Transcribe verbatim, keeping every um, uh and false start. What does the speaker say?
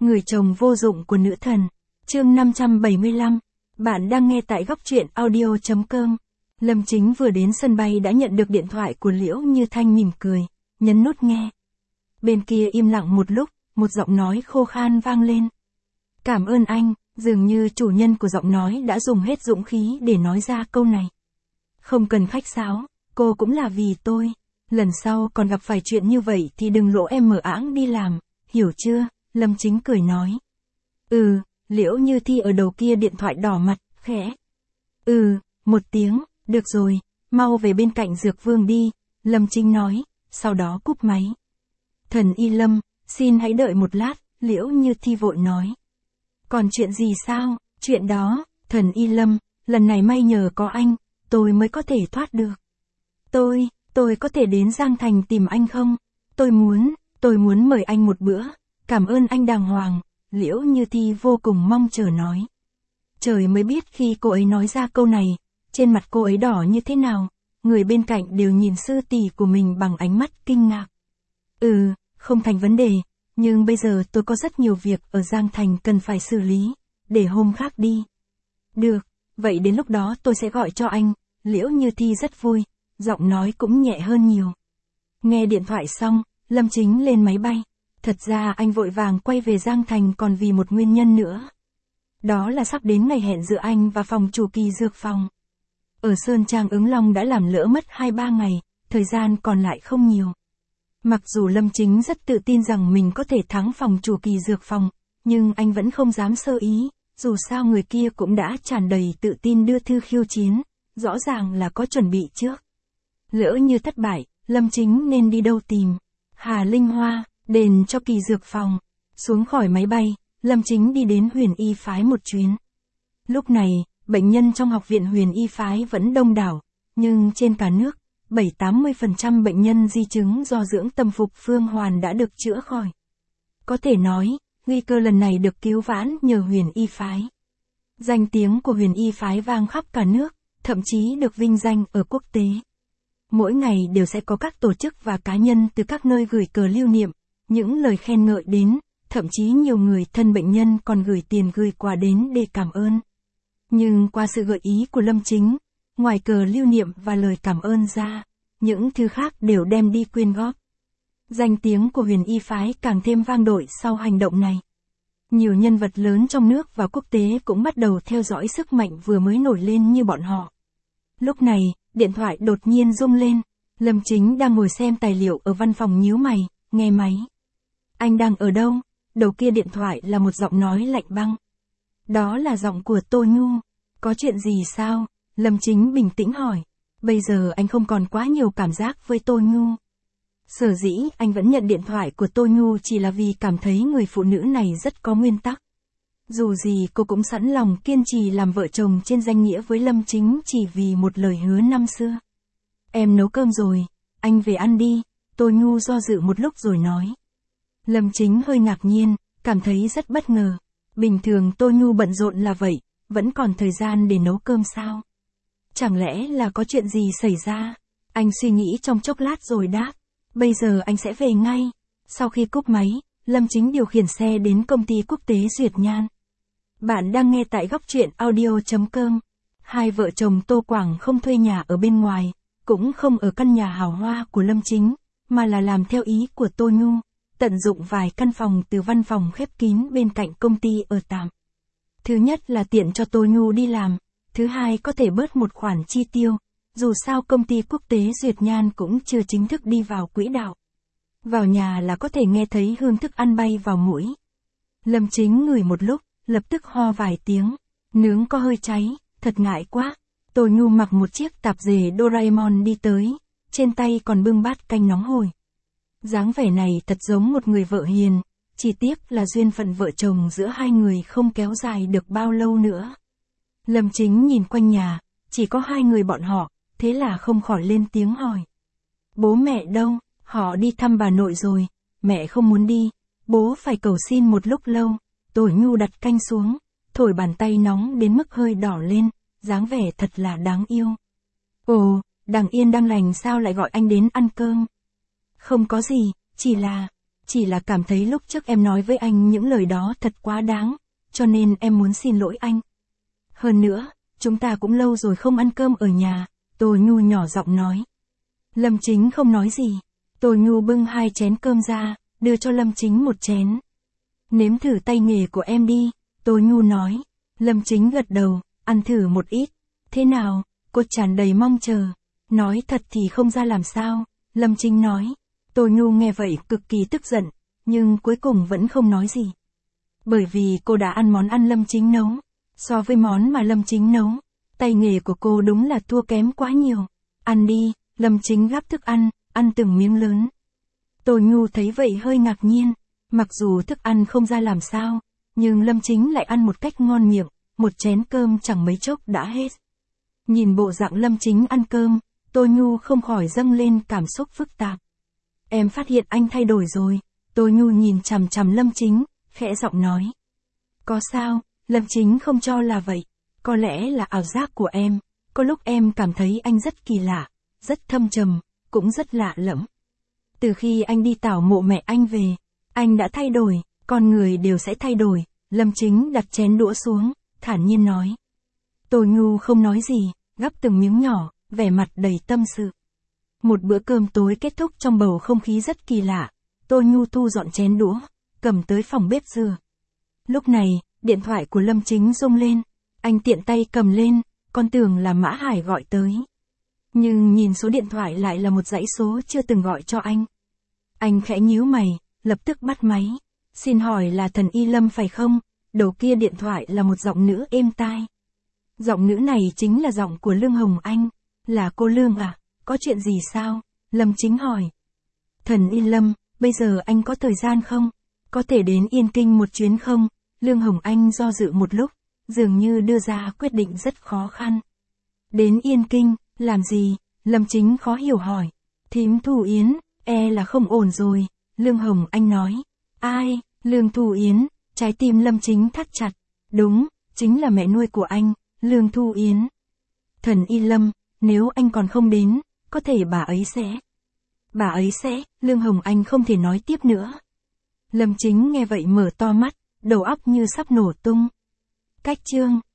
Người chồng vô dụng của nữ thần. Chương năm trăm bảy mươi lăm. Bạn đang nghe tại góc truyện audio chấm com. Lâm Chính vừa đến sân bay đã nhận được điện thoại của Liễu Như Thanh, mỉm cười, nhấn nút nghe. Bên kia im lặng một lúc, một giọng nói khô khan vang lên. Cảm ơn anh. Dường như chủ nhân của giọng nói đã dùng hết dũng khí để nói ra câu này. Không cần khách sáo, cô cũng là vì tôi. Lần sau còn gặp phải chuyện như vậy thì đừng lộ em mở áng đi làm, hiểu chưa? Lâm Chính cười nói. Ừ, Liễu Như Thi ở đầu kia điện thoại đỏ mặt, khẽ. Ừ, một tiếng, được rồi, mau về bên cạnh Dược Vương đi, Lâm Chính nói, sau đó cúp máy. Thần Y Lâm, xin hãy đợi một lát, Liễu Như Thi vội nói. Còn chuyện gì sao? Chuyện đó, thần Y Lâm, lần này may nhờ có anh, tôi mới có thể thoát được. Tôi, tôi có thể đến Giang Thành tìm anh không? Tôi muốn, tôi muốn mời anh một bữa, cảm ơn anh đàng hoàng, Liễu Như Thi vô cùng mong chờ nói. Trời mới biết khi cô ấy nói ra câu này, trên mặt cô ấy đỏ như thế nào, người bên cạnh đều nhìn sư tỷ của mình bằng ánh mắt kinh ngạc. Ừ, không thành vấn đề, nhưng bây giờ tôi có rất nhiều việc ở Giang Thành cần phải xử lý, để hôm khác đi. Được, vậy đến lúc đó tôi sẽ gọi cho anh, Liễu Như Thi rất vui, giọng nói cũng nhẹ hơn nhiều. Nghe điện thoại xong, Lâm Chính lên máy bay. Thật ra anh vội vàng quay về Giang Thành còn vì một nguyên nhân nữa. Đó là sắp đến ngày hẹn giữa anh và phòng chủ Kỳ Dược Phòng. Ở Sơn Trang Ứng Long đã làm lỡ mất hai ba ngày, thời gian còn lại không nhiều. Mặc dù Lâm Chính rất tự tin rằng mình có thể thắng phòng chủ Kỳ Dược Phòng, nhưng anh vẫn không dám sơ ý, dù sao người kia cũng đã tràn đầy tự tin đưa thư khiêu chiến, rõ ràng là có chuẩn bị trước. Lỡ như thất bại, Lâm Chính nên đi đâu tìm? Hà Linh Hoa, đền cho Kỳ Dược Phòng. Xuống khỏi máy bay, Lâm Chính đi đến Huyền Y Phái một chuyến. Lúc này, bệnh nhân trong học viện Huyền Y Phái vẫn đông đảo, nhưng trên cả nước, bảy đến tám mươi phần trăm bệnh nhân di chứng do dưỡng tâm phục phương hoàn đã được chữa khỏi. Có thể nói, nguy cơ lần này được cứu vãn nhờ Huyền Y Phái. Danh tiếng của Huyền Y Phái vang khắp cả nước, thậm chí được vinh danh ở quốc tế. Mỗi ngày đều sẽ có các tổ chức và cá nhân từ các nơi gửi cờ lưu niệm, những lời khen ngợi đến, thậm chí nhiều người thân bệnh nhân còn gửi tiền gửi quà đến để cảm ơn. Nhưng qua sự gợi ý của Lâm Chính, ngoài cờ lưu niệm và lời cảm ơn ra, những thứ khác đều đem đi quyên góp. Danh tiếng của Huyền Y Phái càng thêm vang dội sau hành động này. Nhiều nhân vật lớn trong nước và quốc tế cũng bắt đầu theo dõi sức mạnh vừa mới nổi lên như bọn họ. Lúc này, điện thoại đột nhiên rung lên. Lâm Chính đang ngồi xem tài liệu ở văn phòng nhíu mày, nghe máy. Anh đang ở đâu? Đầu kia điện thoại là một giọng nói lạnh băng. Đó là giọng của Tô Nhu. Có chuyện gì sao? Lâm Chính bình tĩnh hỏi. Bây giờ anh không còn quá nhiều cảm giác với Tô Nhu. Sở dĩ anh vẫn nhận điện thoại của Tô Nhu chỉ là vì cảm thấy người phụ nữ này rất có nguyên tắc. Dù gì cô cũng sẵn lòng kiên trì làm vợ chồng trên danh nghĩa với Lâm Chính chỉ vì một lời hứa năm xưa. Em nấu cơm rồi, anh về ăn đi, Tô Nhu do dự một lúc rồi nói. Lâm Chính hơi ngạc nhiên, cảm thấy rất bất ngờ. Bình thường Tô Nhu bận rộn là vậy, vẫn còn thời gian để nấu cơm sao? Chẳng lẽ là có chuyện gì xảy ra? Anh suy nghĩ trong chốc lát rồi đáp. Bây giờ anh sẽ về ngay. Sau khi cúp máy, Lâm Chính điều khiển xe đến công ty quốc tế Duyệt Nhan. Bạn đang nghe tại góc truyện audio chấm com. Hai vợ chồng Tô Quảng không thuê nhà ở bên ngoài, cũng không ở căn nhà hào hoa của Lâm Chính, mà là làm theo ý của Tô Nhu, tận dụng vài căn phòng từ văn phòng khép kín bên cạnh công ty ở tạm. Thứ nhất là tiện cho Tô Nhu đi làm, thứ hai có thể bớt một khoản chi tiêu, dù sao công ty quốc tế Duyệt Nhan cũng chưa chính thức đi vào quỹ đạo. Vào nhà là có thể nghe thấy hương thức ăn bay vào mũi. Lâm Chính ngửi một lúc, lập tức ho vài tiếng, nướng có hơi cháy, thật ngại quá. Tô Nhu mặc một chiếc tạp dề Doraemon đi tới, trên tay còn bưng bát canh nóng hổi. Dáng vẻ này thật giống một người vợ hiền, chỉ tiếc là duyên phận vợ chồng giữa hai người không kéo dài được bao lâu nữa. Lâm Chính nhìn quanh nhà, chỉ có hai người bọn họ, thế là không khỏi lên tiếng hỏi. Bố mẹ đâu? Họ đi thăm bà nội rồi, mẹ không muốn đi, bố phải cầu xin một lúc lâu. Tô Nhu đặt canh xuống, thổi bàn tay nóng đến mức hơi đỏ lên, dáng vẻ thật là đáng yêu. Ồ, đang yên đang lành sao lại gọi anh đến ăn cơm? Không có gì, chỉ là... chỉ là cảm thấy lúc trước em nói với anh những lời đó thật quá đáng, cho nên em muốn xin lỗi anh. Hơn nữa, chúng ta cũng lâu rồi không ăn cơm ở nhà, Tô Nhu nhỏ giọng nói. Lâm Chính không nói gì. Tô Nhu bưng hai chén cơm ra, đưa cho Lâm Chính một chén. Nếm thử tay nghề của em đi, Tô Nhu nói. Lâm Chính gật đầu, ăn thử một ít. Thế nào, cô tràn đầy mong chờ. Nói thật thì không ra làm sao, Lâm Chính nói. Tô Nhu nghe vậy cực kỳ tức giận, nhưng cuối cùng vẫn không nói gì. Bởi vì cô đã ăn món ăn Lâm Chính nấu. So với món mà Lâm Chính nấu, tay nghề của cô đúng là thua kém quá nhiều. Ăn đi, Lâm Chính gắp thức ăn, ăn từng miếng lớn. Tô Nhu thấy vậy hơi ngạc nhiên, mặc dù thức ăn không ra làm sao, nhưng Lâm Chính lại ăn một cách ngon miệng, một chén cơm chẳng mấy chốc đã hết. Nhìn bộ dạng Lâm Chính ăn cơm, Tô Nhu không khỏi dâng lên cảm xúc phức tạp. Em phát hiện anh thay đổi rồi, Tô Nhu nhìn chằm chằm Lâm Chính, khẽ giọng nói. Có sao, Lâm Chính không cho là vậy, có lẽ là ảo giác của em, có lúc em cảm thấy anh rất kỳ lạ, rất thâm trầm, cũng rất lạ lẫm. Từ khi anh đi tảo mộ mẹ anh về, anh đã thay đổi, con người đều sẽ thay đổi, Lâm Chính đặt chén đũa xuống, thản nhiên nói. Tô Nhu không nói gì, gắp từng miếng nhỏ, vẻ mặt đầy tâm sự. Một bữa cơm tối kết thúc trong bầu không khí rất kỳ lạ, Tô Nhu thu dọn chén đũa, cầm tới phòng bếp rửa. Lúc này, điện thoại của Lâm Chính rung lên, anh tiện tay cầm lên, con tưởng là Mã Hải gọi tới. Nhưng nhìn số điện thoại lại là một dãy số chưa từng gọi cho anh. Anh khẽ nhíu mày, lập tức bắt máy. Xin hỏi là Thần Y Lâm phải không? Đầu kia điện thoại là một giọng nữ êm tai. Giọng nữ này chính là giọng của Lương Hồng Anh. Là cô Lương à? Có chuyện gì sao? Lâm Chính hỏi. Thần Y Lâm, bây giờ anh có thời gian không? Có thể đến Yên Kinh một chuyến không? Lương Hồng Anh do dự một lúc, dường như đưa ra quyết định rất khó khăn. Đến Yên Kinh, làm gì? Lâm Chính khó hiểu hỏi. Thím Thu Yến, e là không ổn rồi, Lương Hồng Anh nói. Ai? Lương Thu Yến, trái tim Lâm Chính thắt chặt. Đúng, chính là mẹ nuôi của anh, Lương Thu Yến. Thần Y Lâm, nếu anh còn không đến, có thể bà ấy sẽ. Bà ấy sẽ, Lương Hồng Anh không thể nói tiếp nữa. Lâm Chính nghe vậy mở to mắt, đầu óc như sắp nổ tung. Cách chương